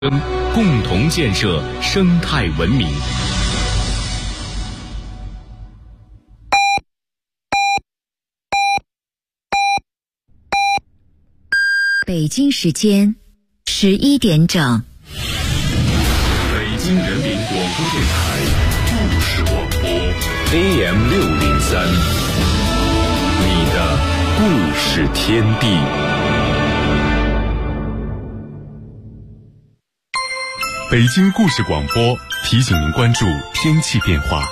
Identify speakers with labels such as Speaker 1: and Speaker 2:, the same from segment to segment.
Speaker 1: 共同建设生态文明。
Speaker 2: 北京时间11点整。
Speaker 1: 北京人民广播电台故事广播 AM603，你的故事天地。北京故事广播提醒您关注天气变化。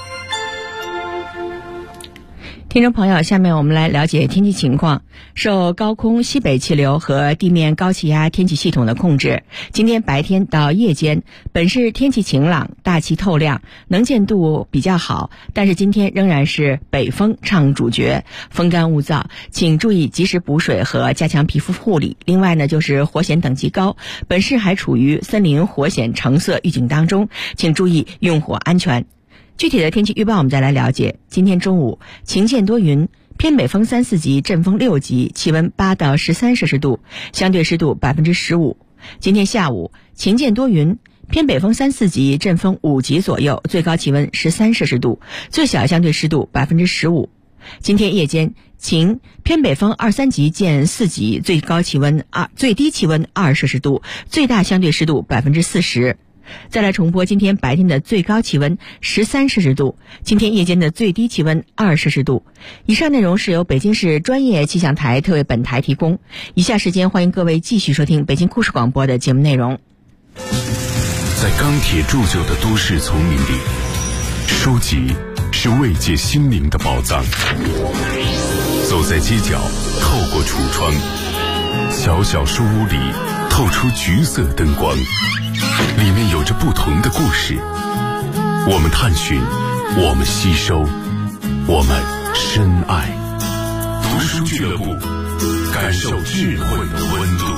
Speaker 3: 听众朋友，下面我们来了解天气情况。受高空西北气流和地面高气压天气系统的控制，今天白天到夜间，本市天气晴朗，大气透亮，能见度比较好，但是今天仍然是北风唱主角，风干物燥，请注意及时补水和加强皮肤护理。另外呢，就是火险等级高，本市还处于森林火险橙色预警当中，请注意用火安全。具体的天气预报我们再来了解。今天中午晴间多云，偏北风3、4级，阵风6级，气温8到13摄氏度，相对湿度15%。今天下午晴间多云，偏北风3、4级，阵风5级左右，最高气温13摄氏度，最小相对湿度15%。今天夜间晴，偏北风2、3级见4级，最低气温2摄氏度，最大相对湿度40%。再来重播今天白天的最高气温13摄氏度，今天夜间的最低气温2摄氏度。以上内容是由北京市专业气象台特为本台提供。以下时间欢迎各位继续收听北京故事广播的节目内容。
Speaker 1: 在钢铁铸就的都市丛林里，书籍是慰藉心灵的宝藏。走在街角，透过橱窗，小小书屋里透出橘色灯光，里面有着不同的故事。我们探寻，我们吸收，我们深爱。读书俱乐部，感受智慧的温度。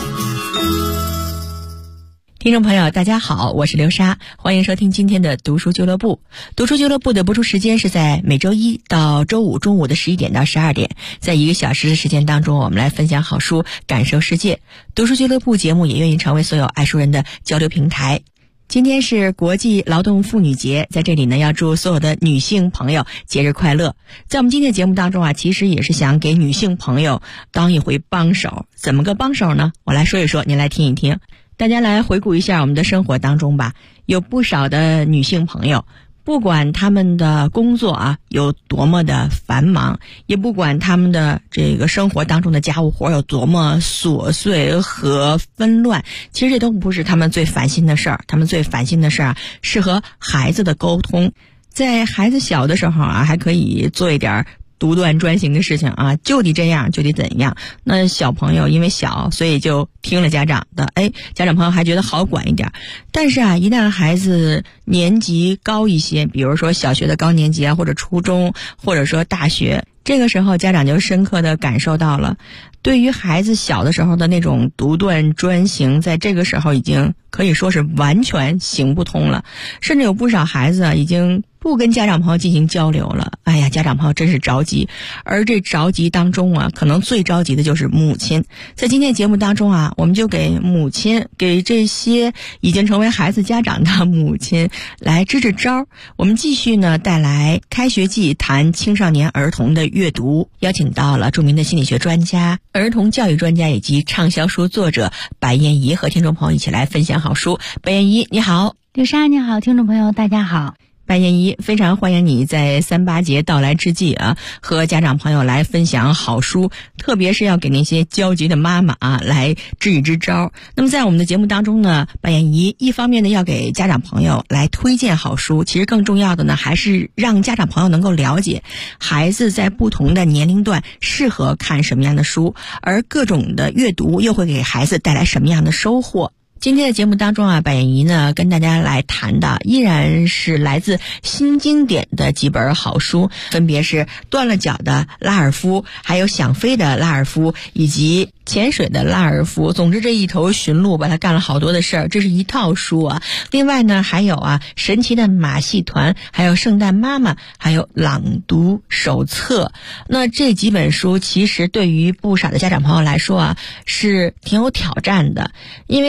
Speaker 3: 听众朋友大家好，我是刘莎，欢迎收听今天的读书俱乐部。读书俱乐部的播出时间是在每周一到周五中午的11点到12点，在1个小时的时间当中，我们来分享好书，感受世界。读书俱乐部节目也愿意成为所有爱书人的交流平台。今天是国际劳动妇女节，在这里呢，要祝所有的女性朋友节日快乐。在我们今天的节目当中啊，其实也是想给女性朋友当一回帮手。怎么个帮手呢？我来说一说，您来听一听。大家来回顾一下我们的生活当中吧，有不少的女性朋友，不管他们的工作啊有多么的繁忙，也不管他们的这个生活当中的家务活有多么琐碎和纷乱，其实这都不是他们最烦心的事儿。他们最烦心的事儿啊，是和孩子的沟通。在孩子小的时候啊，还可以做一点独断专行的事情啊，就得这样，就得怎样。那小朋友因为小，所以就听了家长的，家长朋友还觉得好管一点。但是啊，一旦孩子年级高一些，比如说小学的高年级啊，或者初中，或者说大学，这个时候家长就深刻地感受到了，对于孩子小的时候的那种独断专行，在这个时候已经可以说是完全行不通了。甚至有不少孩子啊，已经不跟家长朋友进行交流了。哎呀，家长朋友真是着急。而这着急当中啊，可能最着急的就是母亲。在今天节目当中啊，我们就给母亲，给这些已经成为孩子家长的母亲来支支招。我们继续呢，带来开学季谈青少年儿童的阅读，邀请到了著名的心理学专家、儿童教育专家以及畅销书作者白燕怡，和听众朋友一起来分享好书。白燕怡你好。
Speaker 4: 刘莎你好，听众朋友大家好。
Speaker 3: 白燕怡，非常欢迎你在3·8节到来之际啊，和家长朋友来分享好书，特别是要给那些焦急的妈妈啊来支一支招。那么在我们的节目当中呢，白燕怡一方面呢要给家长朋友来推荐好书，其实更重要的呢还是让家长朋友能够了解孩子在不同的年龄段适合看什么样的书，而各种的阅读又会给孩子带来什么样的收获。今天的节目当中啊，白燕怡呢跟大家来谈的依然是来自新经典的几本好书，分别是断了脚的拉尔夫，还有想飞的拉尔夫，以及潜水的拉尔夫。总之这一头驯鹿吧，他干了好多的事儿，这是一套书啊。另外呢还有啊神奇的马戏团，还有圣诞妈妈，还有朗读手册。那这几本书其实对于不少的家长朋友来说啊是挺有挑战的，因为除了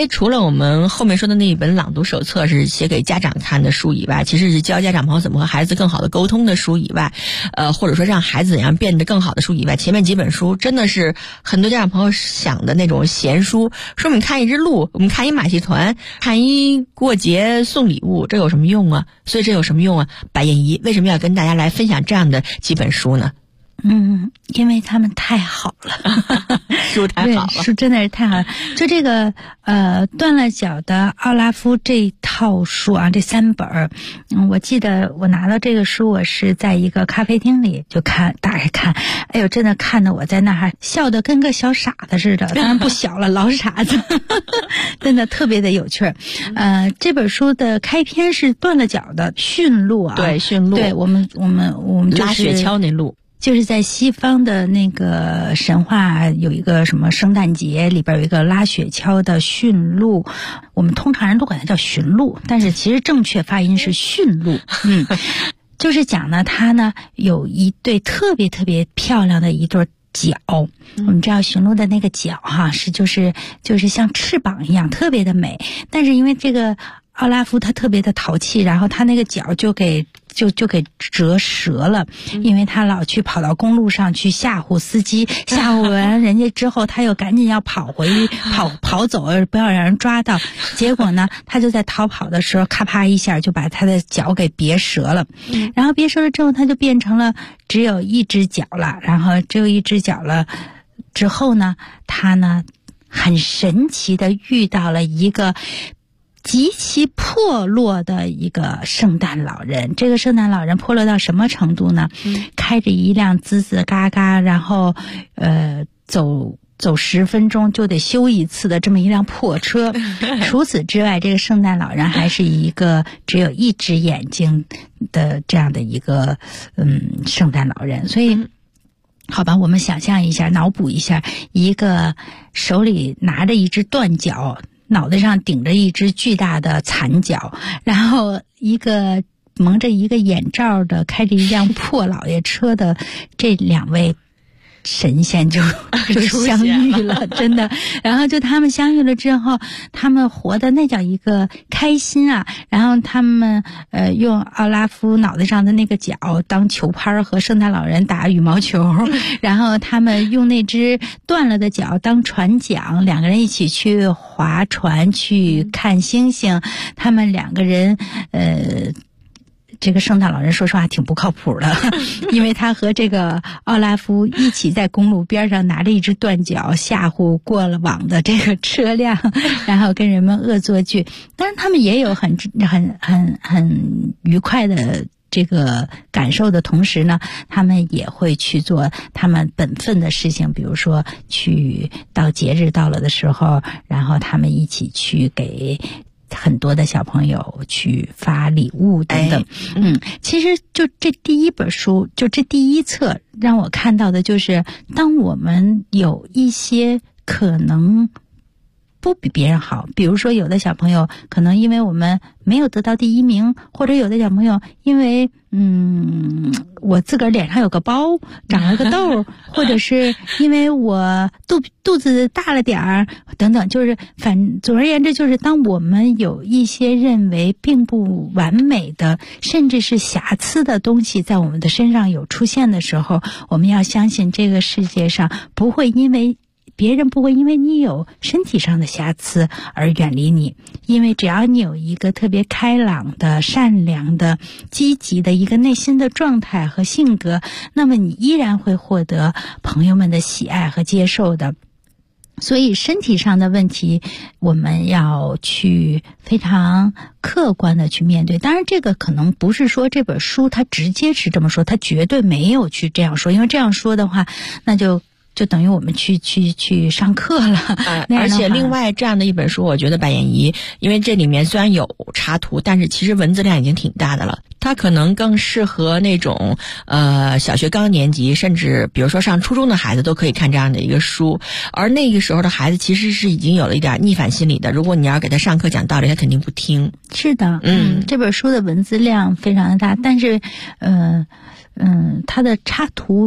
Speaker 3: 了我们后面说的那一本朗读手册是写给家长看的书以外，其实是教家长朋友怎么和孩子更好的沟通的书以外，或者说让孩子怎样变得更好的书以外，前面几本书真的是很多家长朋友想的那种闲书，说我们看一只鹿，我们看一马戏团，看一过节送礼物，这有什么用啊？所以这有什么用啊？白燕姨为什么要跟大家来分享这样的几本书呢？
Speaker 4: 因为他们太好了，
Speaker 3: 书太好了，
Speaker 4: 书真的是太好了。就这个断了脚的奥拉夫这套书啊，这3本我记得我拿到这个书，我是在一个咖啡厅里就打开看，哎呦，真的看得我在那儿笑得跟个小傻子似的，当然不小了，老傻子，真的特别的有趣。这本书的开篇是断了脚的驯鹿啊，
Speaker 3: 对，驯鹿，
Speaker 4: 对我们就是
Speaker 3: 拉雪橇那鹿。
Speaker 4: 就是在西方的那个神话有一个什么圣诞节里边有一个拉雪橇的驯鹿，我们通常人都管它叫驯鹿，但是其实正确发音是驯鹿。就是讲呢，它呢有一对特别特别漂亮的一对脚，我们知道驯鹿的那个脚是就是像翅膀一样特别的美，但是因为这个奥拉夫他特别的淘气，然后他那个脚就给折折了，因为他老去跑到公路上去吓唬司机，吓唬完人家之后，他又赶紧要跑走，不要让人抓到。结果呢，他就在逃跑的时候，咔啪一下就把他的脚给别折了。然后别折了之后，他就变成了只有一只脚了。然后只有一只脚了之后呢，他呢很神奇的遇到了一个极其破落的一个圣诞老人。这个圣诞老人破落到什么程度呢？开着一辆吱吱嘎嘎，然后走10分钟就得修一次的这么一辆破车。除此之外，这个圣诞老人还是一个只有一只眼睛的这样的一个圣诞老人。所以好吧，我们想象一下，脑补一下，一个手里拿着一只断脚，脑袋上顶着一只巨大的残脚，然后一个蒙着一个眼罩的开着一辆破老爷车的这2位神仙就相遇了，真的。然后就他们相遇了之后，他们活的那叫一个开心啊。然后他们用奥拉夫脑袋上的那个角当球拍和圣诞老人打羽毛球，然后他们用那只断了的脚当船桨，两个人一起去划船去看星星。他们2个人这个圣诞老人说实话挺不靠谱的，因为他和这个奥拉夫一起在公路边上拿着一只断脚吓唬过了往的这个车辆，然后跟人们恶作剧。当然他们也有很愉快的这个感受的同时呢，他们也会去做他们本分的事情，比如说去到节日到了的时候，然后他们一起去给很多的小朋友去发礼物等等。其实就这第一本书，就这第一册让我看到的就是当我们有一些可能不比别人好，比如说有的小朋友可能因为我们没有得到第1名，或者有的小朋友因为我自个儿脸上有个包长了个痘，或者是因为我肚子大了点儿等等，就是总而言之，就是当我们有一些认为并不完美的甚至是瑕疵的东西在我们的身上有出现的时候，我们要相信这个世界上别人不会因为你有身体上的瑕疵而远离你，因为只要你有一个特别开朗的、善良的、积极的一个内心的状态和性格，那么你依然会获得朋友们的喜爱和接受的。所以身体上的问题我们要去非常客观的去面对。当然这个可能不是说这本书它直接是这么说，它绝对没有去这样说，因为这样说的话那就等于我们去上课了。
Speaker 3: 而且另外这样的一本书，我觉得白燕姨，因为这里面虽然有插图，但是其实文字量已经挺大的了，它可能更适合那种小学高年级，甚至比如说上初中的孩子都可以看这样的一个书。而那个时候的孩子其实是已经有了一点逆反心理的，如果你要给他上课讲道理，他肯定不听。
Speaker 4: 是的，这本书的文字量非常的大，但是它的插图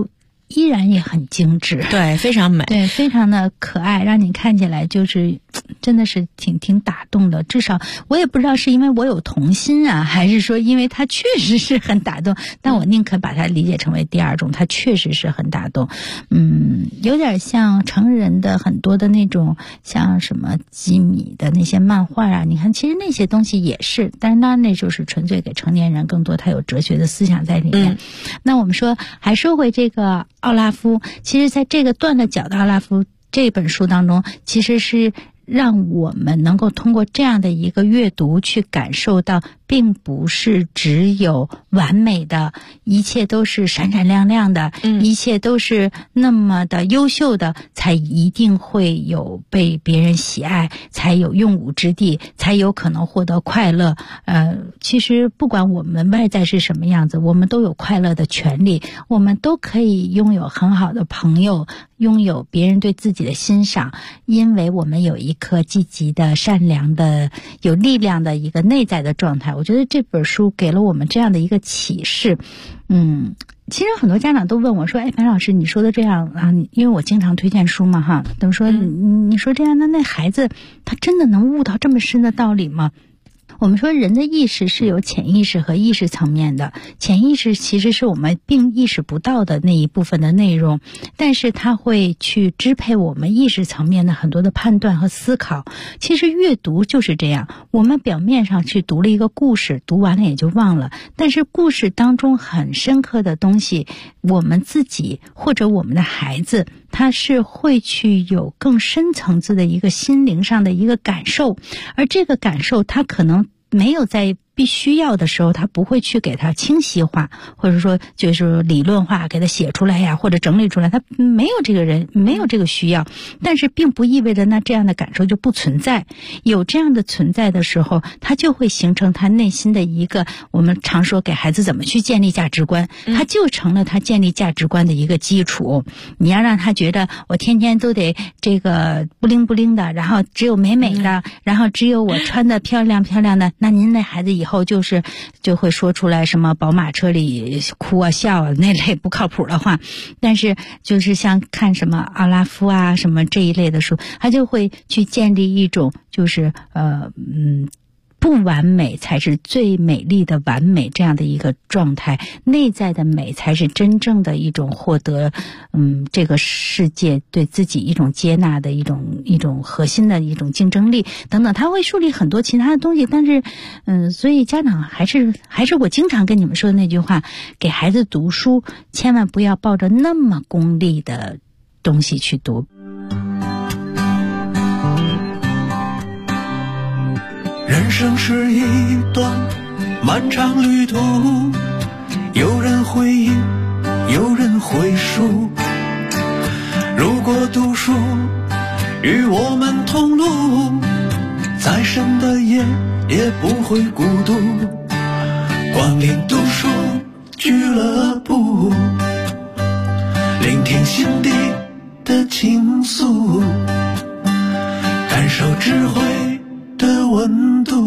Speaker 4: 依然也很精致，
Speaker 3: 对，非常美，
Speaker 4: 对，非常的可爱，让你看起来就是真的是挺打动的。至少我也不知道是因为我有童心啊，还是说因为它确实是很打动，但我宁可把它理解成为第二种，它确实是很打动。有点像成人的很多的那种像什么吉米的那些漫画啊，你看其实那些东西也是，但是那就是纯粹给成年人，更多它有哲学的思想在里面。那我们还说回这个奥拉夫，其实在这个断了脚的奥拉夫这本书当中，其实是让我们能够通过这样的一个阅读去感受到，并不是只有完美的，一切都是闪闪亮亮的，一切都是那么的优秀的，才一定会有被别人喜爱，才有用武之地，才有可能获得快乐。其实不管我们外在是什么样子，我们都有快乐的权利，我们都可以拥有很好的朋友，拥有别人对自己的欣赏，因为我们有一颗积极的、善良的、有力量的一个内在的状态。我觉得这本书给了我们这样的一个启示。其实很多家长都问我说，樊老师你说的这样啊，因为我经常推荐书嘛哈，等于说你说这样，那孩子他真的能悟到这么深的道理吗？我们说人的意识是有潜意识和意识层面的，潜意识其实是我们并意识不到的那一部分的内容，但是它会去支配我们意识层面的很多的判断和思考。其实阅读就是这样，我们表面上去读了一个故事，读完了也就忘了，但是故事当中很深刻的东西，我们自己或者我们的孩子，他是会去有更深层次的一个心灵上的一个感受，而这个感受他可能没有在必须要的时候，他不会去给它清晰化，或者说就是理论化给它写出来呀，或者整理出来，他没有这个人，没有这个需要。但是并不意味着那这样的感受就不存在，有这样的存在的时候，他就会形成他内心的一个，我们常说给孩子怎么去建立价值观，他就成了他建立价值观的一个基础。你要让他觉得我天天都得这个不灵不灵的，然后只有美美的，然后只有我穿的漂亮漂亮的，那您那孩子以后就会说出来什么宝马车里哭啊笑啊那类不靠谱的话。但是就是像看什么奥拉夫啊什么这一类的书，他就会去建立一种就是不完美才是最美丽的完美这样的一个状态，内在的美才是真正的一种获得这个世界对自己一种接纳的一种核心的一种竞争力等等，他会树立很多其他的东西。但是所以家长还是我经常跟你们说的那句话，给孩子读书千万不要抱着那么功利的东西去读。
Speaker 5: 人生是一段漫长旅途，有人回忆，有人回述。如果读书与我们同路，再深的夜也不会孤独。光临读书俱乐部，聆听心底的倾诉，感受智慧的温度。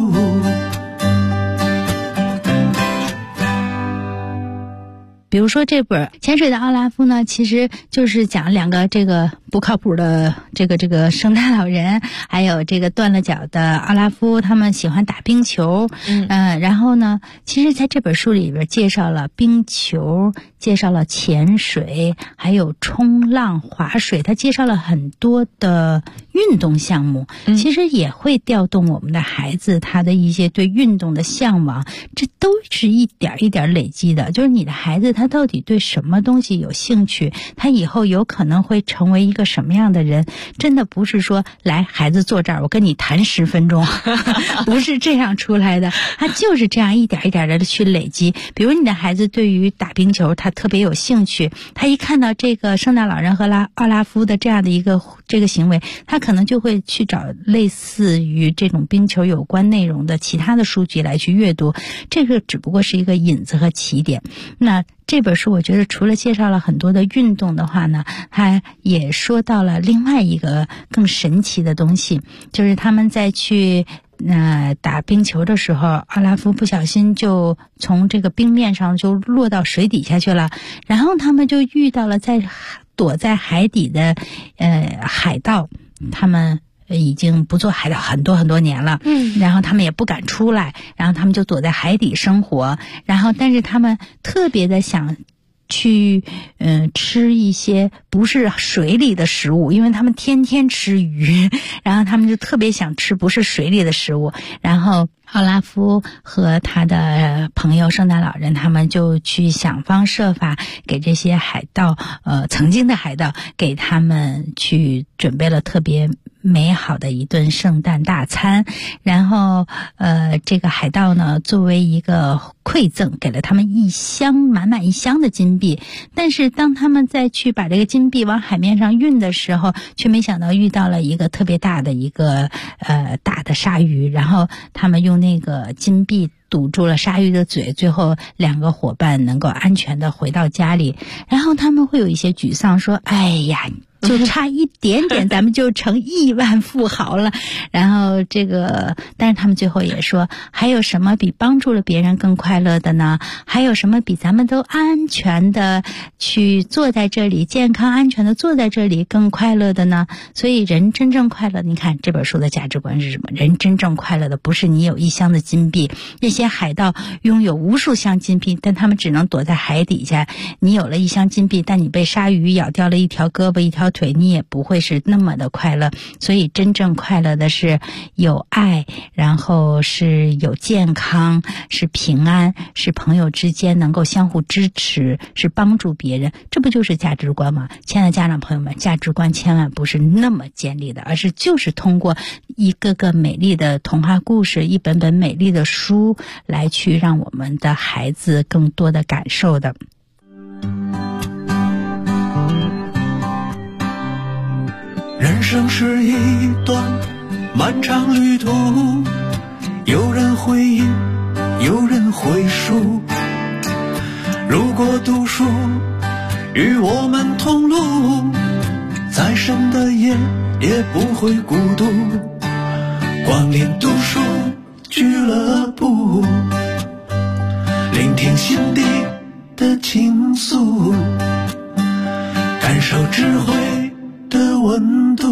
Speaker 4: 比如说这本《潜水的奥拉夫》呢，其实就是讲两个这个不靠谱的这个圣诞老人，还有这个断了脚的奥拉夫，他们喜欢打冰球。然后呢，其实在这本书里边介绍了冰球，介绍了潜水，还有冲浪、划水，他介绍了很多的运动项目，其实也会调动我们的孩子他的一些对运动的向往，这都是一点一点累积的。就是你的孩子他到底对什么东西有兴趣，他以后有可能会成为一个什么样的人，真的不是说来孩子坐这儿我跟你谈10分钟不是这样出来的，他就是这样一点一点的去累积。比如你的孩子对于打冰球他特别有兴趣，他一看到这个圣诞老人和奥拉夫的这样的一个这个行为，他可能就会去找类似于这种冰球有关内容的其他的书籍来去阅读，这个只不过是一个引子和起点。那这本书我觉得除了介绍了很多的运动的话呢，他也说到了另外一个更神奇的东西，就是他们在去打冰球的时候，奥拉夫不小心就从这个冰面上就落到水底下去了，然后他们就遇到了躲在海底的海盗，他们已经不做海盗很多很多年了，然后他们也不敢出来，然后他们就躲在海底生活，然后但是他们特别的想去吃一些不是水里的食物，因为他们天天吃鱼，然后他们就特别想吃不是水里的食物，然后奥拉夫和他的朋友圣诞老人他们就去想方设法给这些海盗曾经的海盗给他们去准备了特别美好的一顿圣诞大餐，然后这个海盗呢作为一个馈赠给了他们满一箱的金币，但是当他们再去把这个金币往海面上运的时候，却没想到遇到了一个特别大的一个大的鲨鱼，然后他们用那个金币堵住了鲨鱼的嘴，最后2个伙伴能够安全的回到家里，然后他们会有一些沮丧说，哎呀，就差一点点咱们就成亿万富豪了，然后但是他们最后也说，还有什么比帮助了别人更快乐的呢？还有什么比咱们都安全的去坐在这里，健康安全的坐在这里更快乐的呢？所以人真正快乐，你看这本书的价值观是什么？人真正快乐的不是你有1箱的金币，那些海盗拥有无数箱金币，但他们只能躲在海底下，你有了1箱金币，但你被鲨鱼咬掉了1条胳膊1条腿，你也不会是那么的快乐。所以真正快乐的是有爱，然后是有健康，是平安，是朋友之间能够相互支持，是帮助别人，这不就是价值观吗？亲爱的家长朋友们，价值观千万不是那么建立的，而是就是通过一个个美丽的童话故事，一本本美丽的书来去让我们的孩子更多的感受的。
Speaker 5: 人生是一段漫长旅途，有人回应，有人回述。如果读书与我们同路，再深的夜也不会孤独。光临读书俱乐部，聆听心底的倾诉，感受智慧的温度。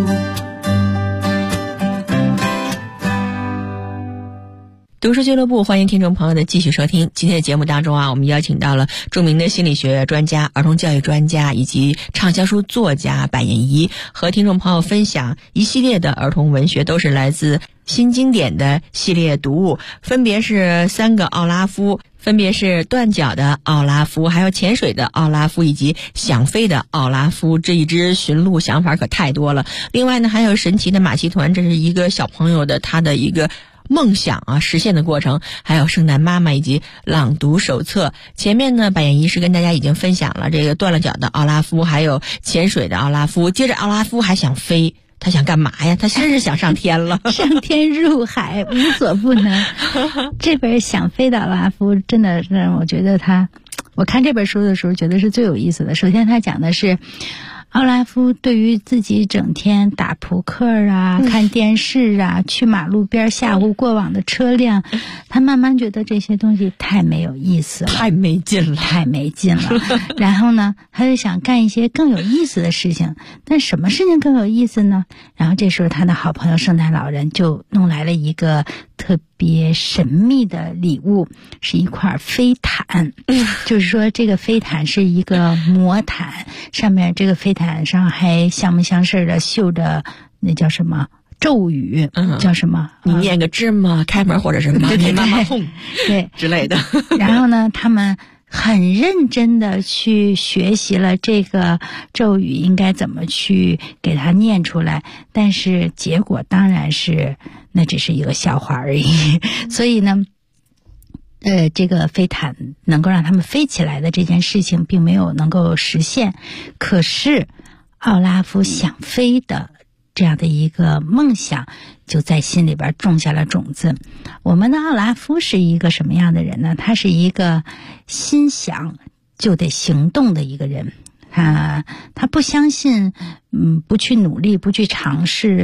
Speaker 3: 读书俱乐部，欢迎听众朋友的继续收听。今天的节目当中我们邀请到了著名的心理学专家、儿童教育专家以及畅销书作家柏燕怡，和听众朋友分享一系列的儿童文学，都是来自新经典的系列读物，分别是3个奥拉夫，分别是断脚的奥拉夫，还有潜水的奥拉夫，以及想飞的奥拉夫。这一支驯鹿想法可太多了。另外呢，还有神奇的马戏团，这是一个小朋友的他的一个梦想实现的过程，还有圣诞妈妈以及朗读手册。前面呢，柏燕怡是跟大家已经分享了这个断了脚的奥拉夫，还有潜水的奥拉夫。接着奥拉夫还想飞，他想干嘛呀？他真是想上天了，
Speaker 4: 上天入海，无所不能。这本想飞的奥拉夫真的让我觉得我看这本书的时候觉得是最有意思的。首先他讲的是奥拉夫对于自己整天打扑克看电视去马路边吓唬过往的车辆，他慢慢觉得这些东西太没有意思了，
Speaker 3: 太没劲了。
Speaker 4: 然后呢，他就想干一些更有意思的事情。但什么事情更有意思呢？然后这时候他的好朋友圣诞老人就弄来了一个特别神秘的礼物，是一块飞毯。就是说这个飞毯是一个魔毯，上面这个飞毯上还像不像是的绣着那叫什么咒语，叫什么？
Speaker 3: 你念个芝麻开门，或者是妈咪妈妈哄
Speaker 4: 对
Speaker 3: 之类的。
Speaker 4: 然后呢，他们很认真的去学习了这个咒语应该怎么去给它念出来，但是结果当然是那只是一个笑话而已。所以呢这个飞毯能够让他们飞起来的这件事情并没有能够实现。可是奥拉夫想飞的这样的一个梦想就在心里边种下了种子。我们的奥拉夫是一个什么样的人呢？他是一个心想就得行动的一个人。他不相信不去努力不去尝试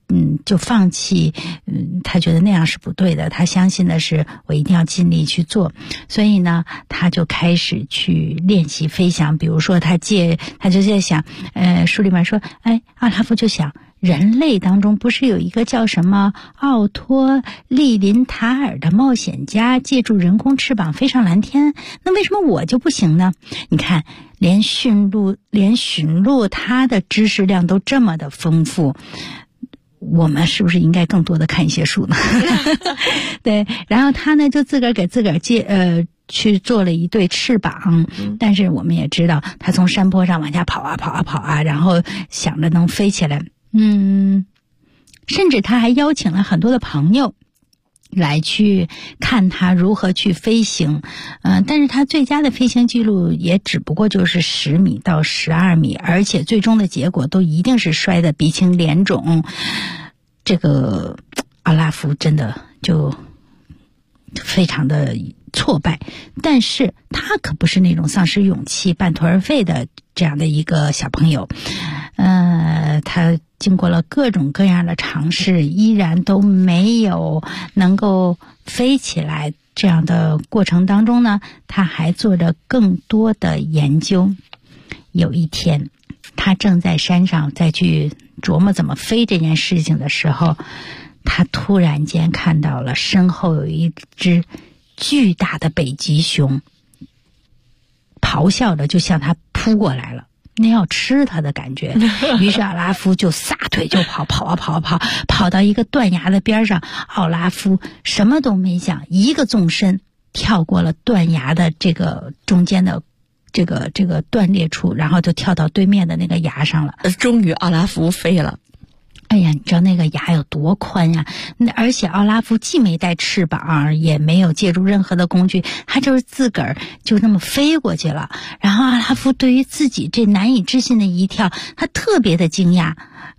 Speaker 4: 就放弃，他觉得那样是不对的，他相信的是我一定要尽力去做，所以呢，他就开始去练习飞翔。比如说他就在想，书里面说，阿拉夫就想，人类当中不是有一个叫什么奥托利林塔尔的冒险家，借助人工翅膀飞上蓝天，那为什么我就不行呢？你看，连驯鹿他的知识量都这么的丰富，我们是不是应该更多的看一些书呢？对，然后他呢就自个儿给自个儿去做了一对翅膀，但是我们也知道他从山坡上往下跑啊，然后想着能飞起来，甚至他还邀请了很多的朋友来去看他如何去飞行，但是他最佳的飞行记录也只不过就是10米到12米，而且最终的结果都一定是摔得鼻青脸肿。这个阿拉夫真的就非常的挫败，但是他可不是那种丧失勇气半途而废的这样的一个小朋友，他经过了各种各样的尝试，依然都没有能够飞起来。这样的过程当中呢，他还做着更多的研究。有一天，他正在山上再去琢磨怎么飞这件事情的时候，他突然间看到了身后有一只巨大的北极熊，咆哮着就向他扑过来了，那要吃他的感觉。于是阿拉夫就撒腿就跑到一个断崖的边上，奥拉夫什么都没想，一个纵身跳过了断崖的这个中间的这个断裂处，然后就跳到对面的那个崖上了。
Speaker 3: 终于奥拉夫飞了。
Speaker 4: 哎呀，你知道那个崖有多宽呀？而且奥拉夫既没带翅膀，也没有借助任何的工具，他就是自个儿就那么飞过去了。然后阿拉夫对于自己这难以置信的一跳，他特别的惊讶。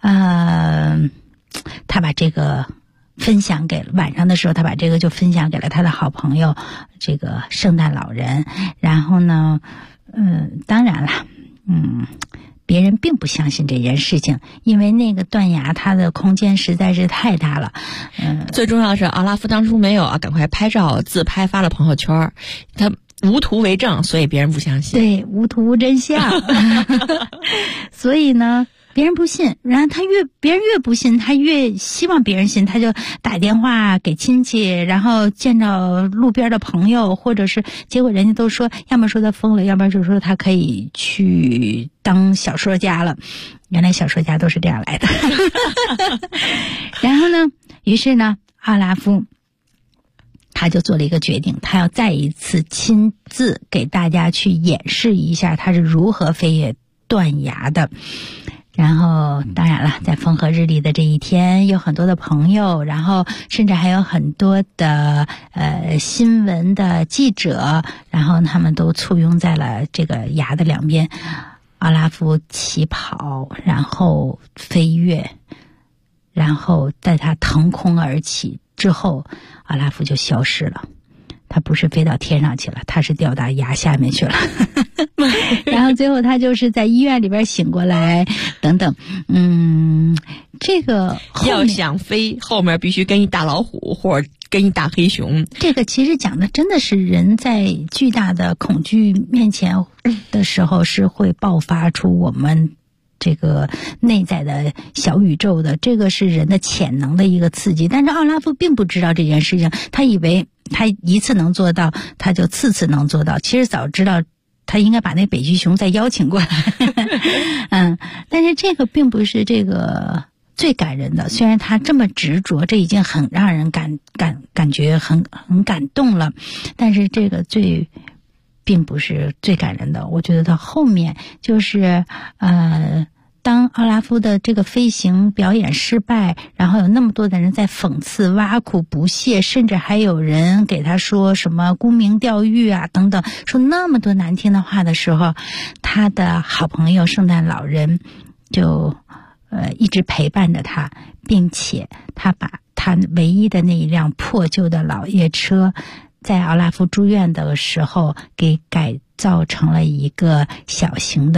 Speaker 4: 他把这个分享给晚上的时候，他把这个就分享给了他的好朋友这个圣诞老人。然后呢，当然了，别人并不相信这件事情，因为那个断崖它的空间实在是太大了。
Speaker 3: 最重要的是阿拉夫当初没有赶快拍照自拍发了朋友圈，他无图为证，所以别人不相信。
Speaker 4: 对，无图无真相。所以呢，别人不信，然后别人越不信，他越希望别人信，他就打电话给亲戚，然后见到路边的朋友，或者是结果人家都说，要么说他疯了，要不然就说他可以去当小说家了。原来小说家都是这样来的。然后呢，于是呢，阿拉夫他就做了一个决定，他要再一次亲自给大家去演示一下他是如何飞越断崖的。然后当然了，在风和日丽的这一天，有很多的朋友，然后甚至还有很多的新闻的记者，然后他们都簇拥在了这个崖的两边。阿拉夫起跑，然后飞跃，然后在他腾空而起之后，阿拉夫就消失了。他不是飞到天上去了，他是掉到崖下面去了。然后最后他就是在医院里边醒过来等等。这个
Speaker 3: 要想飞，后面必须跟一大老虎或者跟一大黑熊。
Speaker 4: 这个其实讲的真的是人在巨大的恐惧面前的时候是会爆发出我们这个内在的小宇宙的，这个是人的潜能的一个刺激。但是奥拉夫并不知道这件事情，他以为他一次能做到，他就次次能做到。其实早知道他应该把那北极熊再邀请过来。但是这个并不是这个最感人的，虽然他这么执着，这已经很让人感觉很感动了，但是这个并不是最感人的。我觉得到后面就是当奥拉夫的这个飞行表演失败，然后有那么多的人在讽刺、挖苦、不屑，甚至还有人给他说什么沽名钓誉啊等等，说那么多难听的话的时候，他的好朋友圣诞老人就一直陪伴着他，并且他把他唯一的那一辆破旧的老爷车，在奥拉夫住院的时候给改造成了一个小型的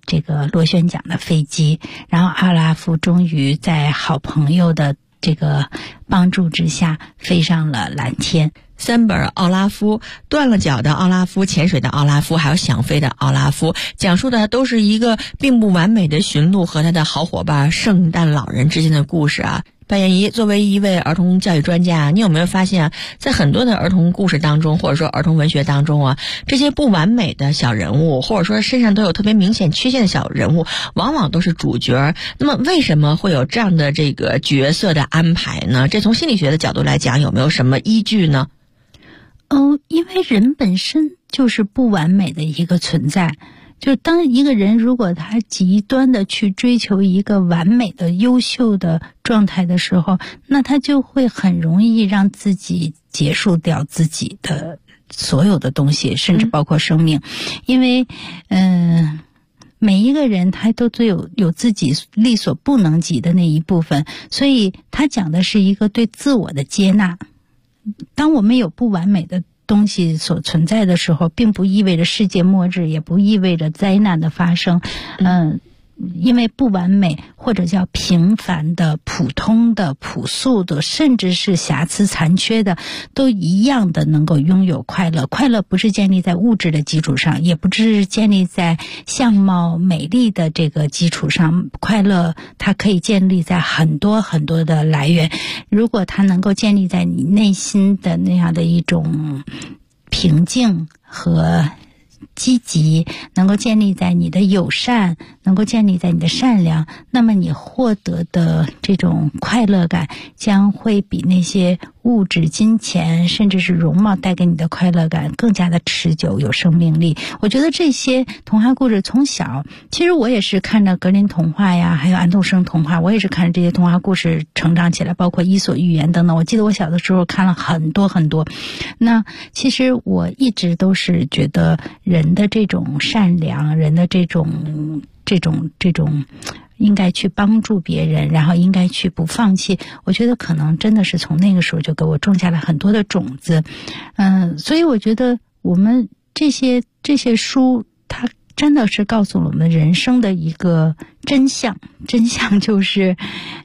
Speaker 4: 这个螺旋桨的飞机，然后奥拉夫终于在好朋友的这个帮助之下飞上了蓝天。
Speaker 3: 三本奥拉夫，断了脚的奥拉夫，潜水的奥拉夫，还有想飞的奥拉夫，讲述的都是一个并不完美的驯鹿和他的好伙伴圣诞老人之间的故事啊。白燕怡，作为一位儿童教育专家，你有没有发现啊，在很多的儿童故事当中，或者说儿童文学当中啊，这些不完美的小人物，或者说身上都有特别明显缺陷的小人物，往往都是主角。那么为什么会有这样的这个角色的安排呢？这从心理学的角度来讲，有没有什么依据呢？
Speaker 4: 因为人本身就是不完美的一个存在。就当一个人如果他极端的去追求一个完美的优秀的状态的时候，那他就会很容易让自己结束掉自己的所有的东西，甚至包括生命。因为每一个人他都最有自己力所不能及的那一部分，所以他讲的是一个对自我的接纳。当我们有不完美的东西所存在的时候，并不意味着世界末日，也不意味着灾难的发生。因为不完美或者叫平凡的、普通的、朴素的，甚至是瑕疵残缺的，都一样的能够拥有快乐。快乐不是建立在物质的基础上，也不是建立在相貌美丽的这个基础上，快乐它可以建立在很多很多的来源。如果它能够建立在你内心的那样的一种平静和积极，能够建立在你的友善，能够建立在你的善良，那么你获得的这种快乐感将会比那些物质、金钱甚至是容貌带给你的快乐感更加的持久，有生命力。我觉得这些童话故事从小，其实我也是看着格林童话呀，还有安徒生童话，我也是看着这些童话故事成长起来，包括伊索寓言等等。我记得我小的时候看了很多很多。那其实我一直都是觉得人的这种善良，人的这种应该去帮助别人，然后应该去不放弃，我觉得可能真的是从那个时候就给我种下了很多的种子。所以我觉得我们这些书它真的是告诉了我们人生的一个真相就是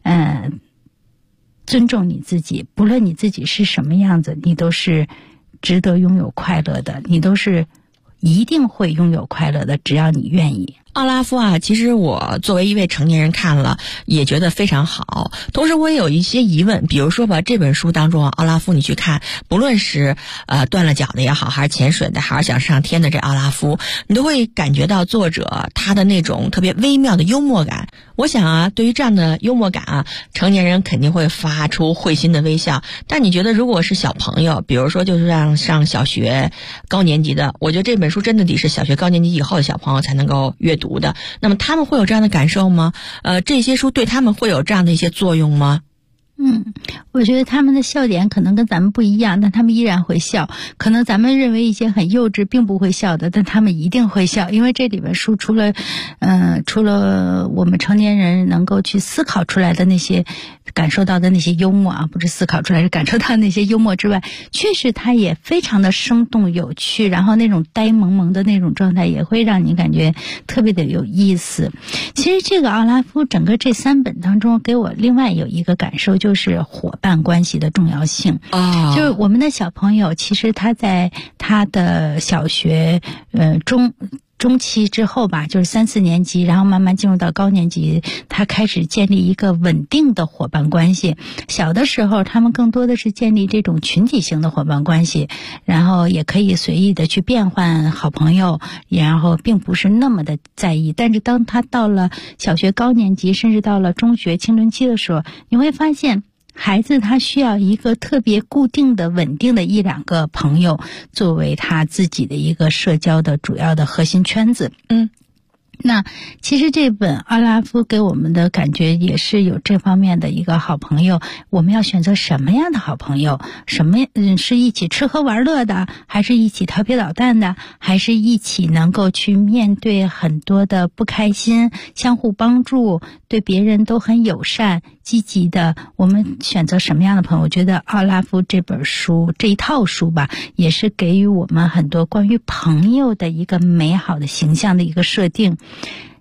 Speaker 4: 尊重你自己，不论你自己是什么样子，你都是值得拥有快乐的，你都是一定会拥有快乐的，只要你愿意。
Speaker 3: 奥拉夫啊，其实我作为一位成年人看了也觉得非常好，同时我也有一些疑问。比如说吧，这本书当中奥拉夫你去看，不论是断了脚的也好，还是潜水的，还是想上天的这奥拉夫，你都会感觉到作者他的那种特别微妙的幽默感。我想啊，对于这样的幽默感啊，成年人肯定会发出会心的微笑。但你觉得如果是小朋友，比如说就是让上小学高年级的，我觉得这本书真的得是小学高年级以后的小朋友才能够阅读的，那么他们会有这样的感受吗？这些书对他们会有这样的一些作用吗？
Speaker 4: 我觉得他们的笑点可能跟咱们不一样，但他们依然会笑。可能咱们认为一些很幼稚并不会笑的，但他们一定会笑，因为这里边书除了我们成年人能够去思考出来的那些感受到的那些幽默啊，不是思考出来，是感受到那些幽默之外，确实它也非常的生动有趣，然后那种呆萌萌的那种状态也会让你感觉特别的有意思。其实这个奥拉夫整个这3本当中给我另外有一个感受，就是伙伴关系的重要性。就是我们的小朋友其实他在他的小学中期之后吧，就是3、4年级，然后慢慢进入到高年级，他开始建立一个稳定的伙伴关系。小的时候他们更多的是建立这种群体型的伙伴关系，然后也可以随意的去变换好朋友，然后并不是那么的在意。但是当他到了小学高年级，甚至到了中学青春期的时候，你会发现孩子他需要一个特别固定的稳定的1、2个朋友作为他自己的一个社交的主要的核心圈子。那其实这本奥拉夫给我们的感觉也是有这方面的一个好朋友。我们要选择什么样的好朋友？是一起吃喝玩乐的，还是一起调皮捣蛋的，还是一起能够去面对很多的不开心，相互帮助，对别人都很友善积极的？我们选择什么样的朋友？我觉得奥拉夫这本书这一套书吧，也是给予我们很多关于朋友的一个美好的形象的一个设定。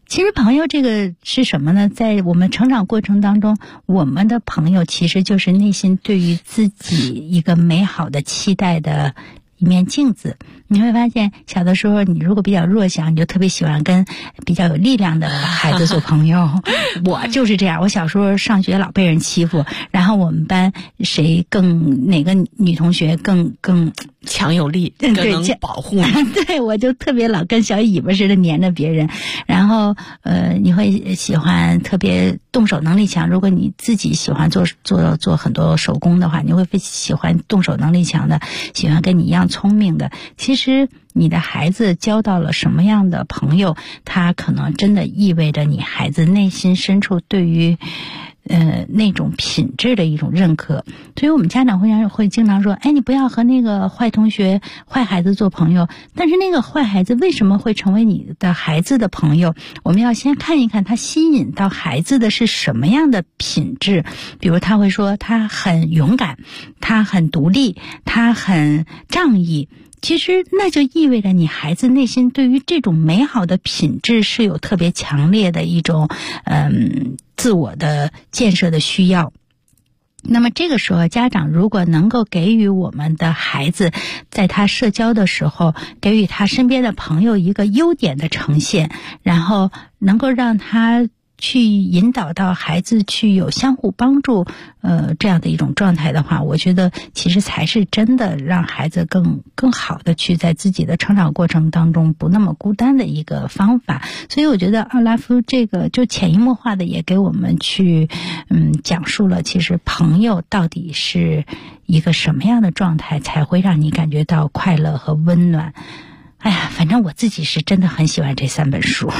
Speaker 4: 其实朋友这个是什么呢？在我们成长过程当中，我们的朋友其实就是内心对于自己一个美好的期待的一面镜子。你会发现小的时候你如果比较弱小，你就特别喜欢跟比较有力量的孩子做朋友我就是这样，我小时候上学老被人欺负，然后我们班哪个女同学更
Speaker 3: 强有力，更能保护你
Speaker 4: 对，我就特别老跟小尾巴似的黏着别人。然后你会喜欢特别动手能力强，如果你自己喜欢做很多手工的话，你会喜欢动手能力强的，喜欢跟你一样聪明的。其实你的孩子交到了什么样的朋友，他可能真的意味着你孩子内心深处对于那种品质的一种认可。所以我们家长会经常说，你不要和那个坏同学坏孩子做朋友。但是那个坏孩子为什么会成为你的孩子的朋友，我们要先看一看他吸引到孩子的是什么样的品质。比如他会说他很勇敢，他很独立，他很仗义，其实那就意味着你孩子内心对于这种美好的品质是有特别强烈的一种自我的建设的需要。那么这个时候家长如果能够给予我们的孩子在他社交的时候给予他身边的朋友一个优点的呈现，然后能够让他去引导到孩子去有相互帮助这样的一种状态的话，我觉得其实才是真的让孩子更好的去在自己的成长过程当中不那么孤单的一个方法。所以我觉得奥拉夫这个就潜移默化的也给我们去讲述了其实朋友到底是一个什么样的状态才会让你感觉到快乐和温暖。哎呀，反正我自己是真的很喜欢这3本书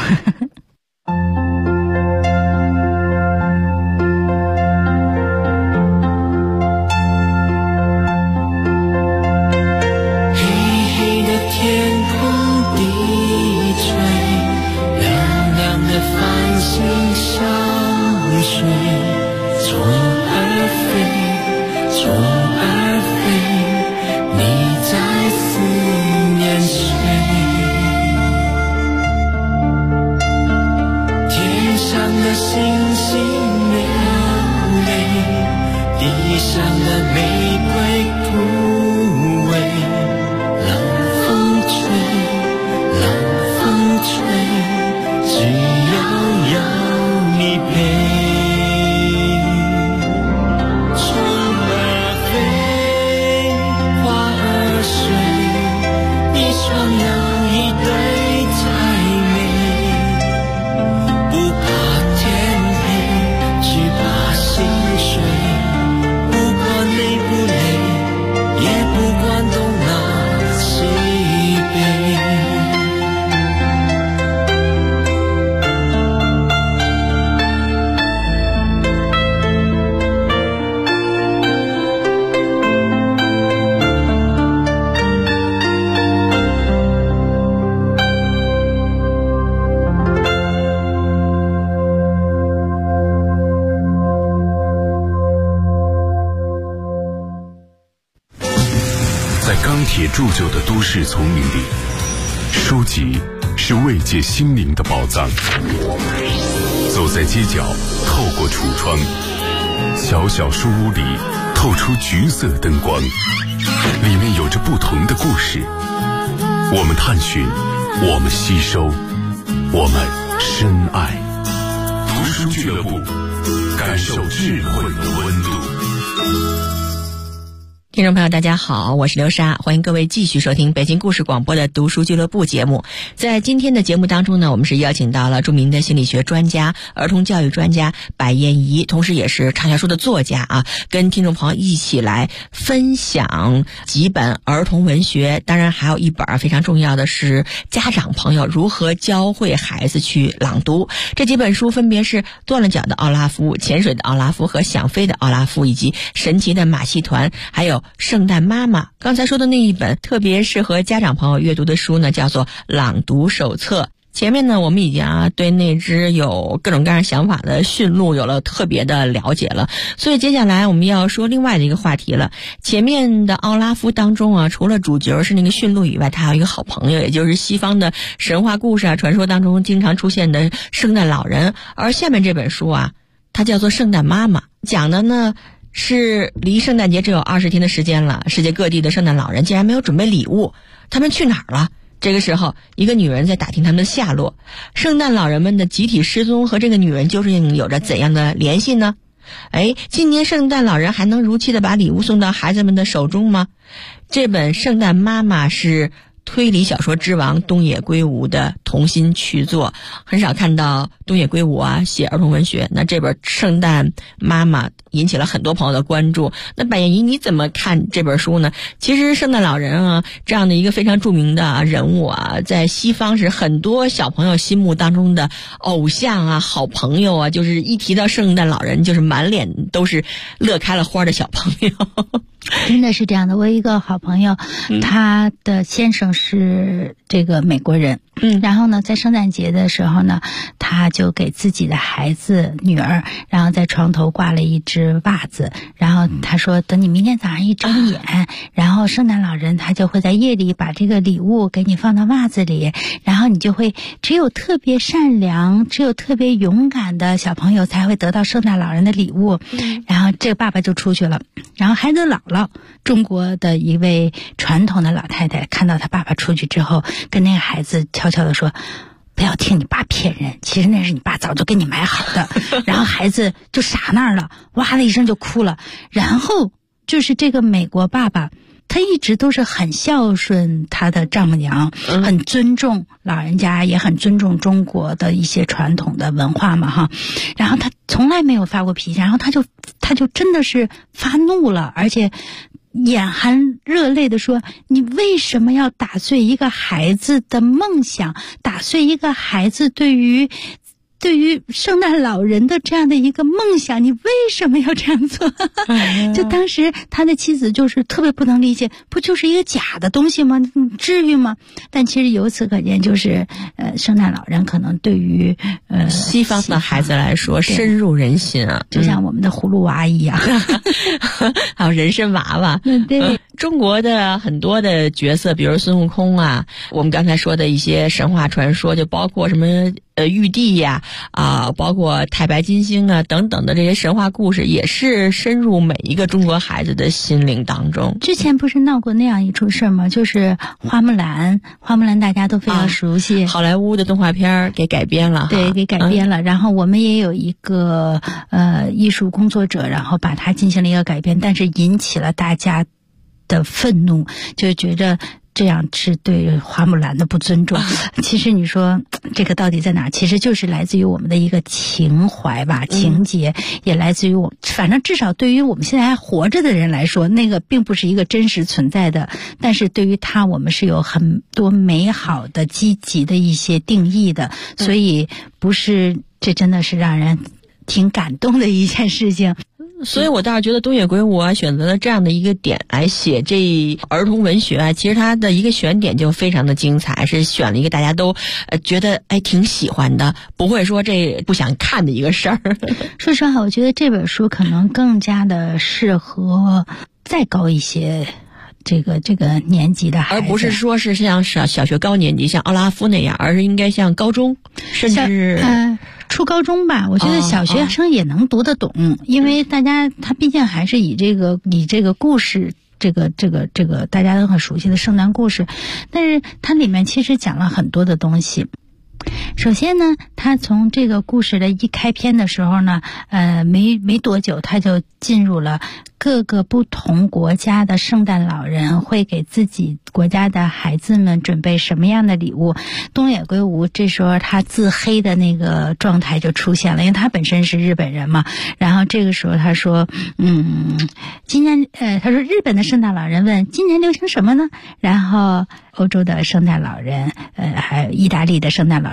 Speaker 1: 铸就的都市丛林里，书籍是慰藉心灵的宝藏。走在街角，透过橱窗，小小书屋里透出橘色灯光，里面有着不同的故事。我们探寻，我们吸收，我们深爱。读书俱乐部，感受智慧的温度。
Speaker 3: 听众朋友大家好，我是刘莎，欢迎各位继续收听北京故事广播的读书俱乐部节目。在今天的节目当中呢，我们是邀请到了著名的心理学专家、儿童教育专家白燕怡，同时也是畅销书的作家啊，跟听众朋友一起来分享几本儿童文学，当然还有一本非常重要的是家长朋友如何教会孩子去朗读。这几本书分别是断了脚的奥拉夫、潜水的奥拉夫和想飞的奥拉夫，以及神奇的马戏团，还有圣诞妈妈。刚才说的那一本特别适合家长朋友阅读的书呢，叫做《朗读手册》。 前面呢，我们已经对那只有各种各样想法的驯鹿有了特别的了解了，所以接下来我们要说另外的一个话题了。前面的奥拉夫当中除了主角是那个驯鹿以外，他还有一个好朋友，也就是西方的神话故事传说当中经常出现的圣诞老人。而下面这本书它叫做《圣诞妈妈》，讲的呢是离圣诞节只有20天的时间了，世界各地的圣诞老人竟然没有准备礼物，他们去哪儿了？这个时候，一个女人在打听他们的下落。圣诞老人们的集体失踪和这个女人究竟有着怎样的联系呢？今年圣诞老人还能如期的把礼物送到孩子们的手中吗？这本《圣诞妈妈》是推理小说之王东野圭吾的同心曲作，很少看到东野圭吾写儿童文学。那这本《圣诞妈妈》引起了很多朋友的关注。那百燕姨你怎么看这本书呢？其实圣诞老人这样的一个非常著名的人物在西方是很多小朋友心目当中的偶像好朋友就是一提到圣诞老人就是满脸都是乐开了花的小朋友。
Speaker 4: 真的是这样的，我有一个好朋友，他的先生是这个美国人，然后呢，在圣诞节的时候呢，他就给自己的孩子女儿，然后在床头挂了一只袜子，然后他说，等你明天早上一睁眼，然后圣诞老人他就会在夜里把这个礼物给你放到袜子里，然后你就会只有特别善良、只有特别勇敢的小朋友才会得到圣诞老人的礼物。然后这个爸爸就出去了，然后孩子姥姥，中国的一位传统的老太太，看到他爸爸出去之后，跟那个孩子悄悄地说，不要听你爸骗人，其实那是你爸早就给你买好的。然后孩子就傻那儿了，哇的一声就哭了。然后就是这个美国爸爸，他一直都是很孝顺他的丈母娘，很尊重老人家，也很尊重中国的一些传统的文化嘛然后他从来没有发过脾气，然后他就真的是发怒了，而且眼含热泪的说，你为什么要打碎一个孩子的梦想，打碎一个孩子对于圣诞老人的这样的一个梦想，你为什么要这样做？就当时他的妻子就是特别不能理解，不就是一个假的东西吗？至于吗？但其实由此可见，就是圣诞老人可能对于
Speaker 3: 西方的孩子来说深入人心
Speaker 4: 就像我们的葫芦娃一样，
Speaker 3: 还有人参娃娃。
Speaker 4: 对。
Speaker 3: 中国的很多的角色，比如孙悟空我们刚才说的一些神话传说，就包括什么玉帝包括太白金星等等的这些神话故事，也是深入每一个中国孩子的心灵当中。
Speaker 4: 之前不是闹过那样一出事吗？就是花木兰大家都非常熟悉，
Speaker 3: 好莱坞的动画片给改编了，
Speaker 4: 对，给改编了。然后我们也有一个艺术工作者，然后把它进行了一个改编，但是引起了大家的愤怒，就觉得这样是对花木兰的不尊重。其实你说这个到底在哪？其实就是来自于我们的一个情怀吧，情节，也来自于反正至少对于我们现在还活着的人来说，那个并不是一个真实存在的，但是对于他我们是有很多美好的积极的一些定义的，所以这真的是让人挺感动的一件事情。
Speaker 3: 所以我倒是觉得东野圭吾选择了这样的一个点来写这儿童文学其实他的一个选点就非常的精彩，是选了一个大家都觉得挺喜欢的，不会说这不想看的一个事儿。
Speaker 4: 说实话，我觉得这本书可能更加的适合再高一些这个年级的孩子，
Speaker 3: 而不是说是像小学高年级像奥拉夫那样，而是应该像高中甚至
Speaker 4: 初高中吧。我觉得小学生也能读得懂，因为他毕竟还是以这个故事，这个大家都很熟悉的圣诞故事，但是它里面其实讲了很多的东西。首先呢，他从这个故事的一开篇的时候呢，没多久他就进入了各个不同国家的圣诞老人会给自己国家的孩子们准备什么样的礼物。东野圭吾这时候他自黑的那个状态就出现了，因为他本身是日本人嘛。然后这个时候他说，今年他说日本的圣诞老人问今年流行什么呢？然后欧洲的圣诞老人，还有意大利的圣诞老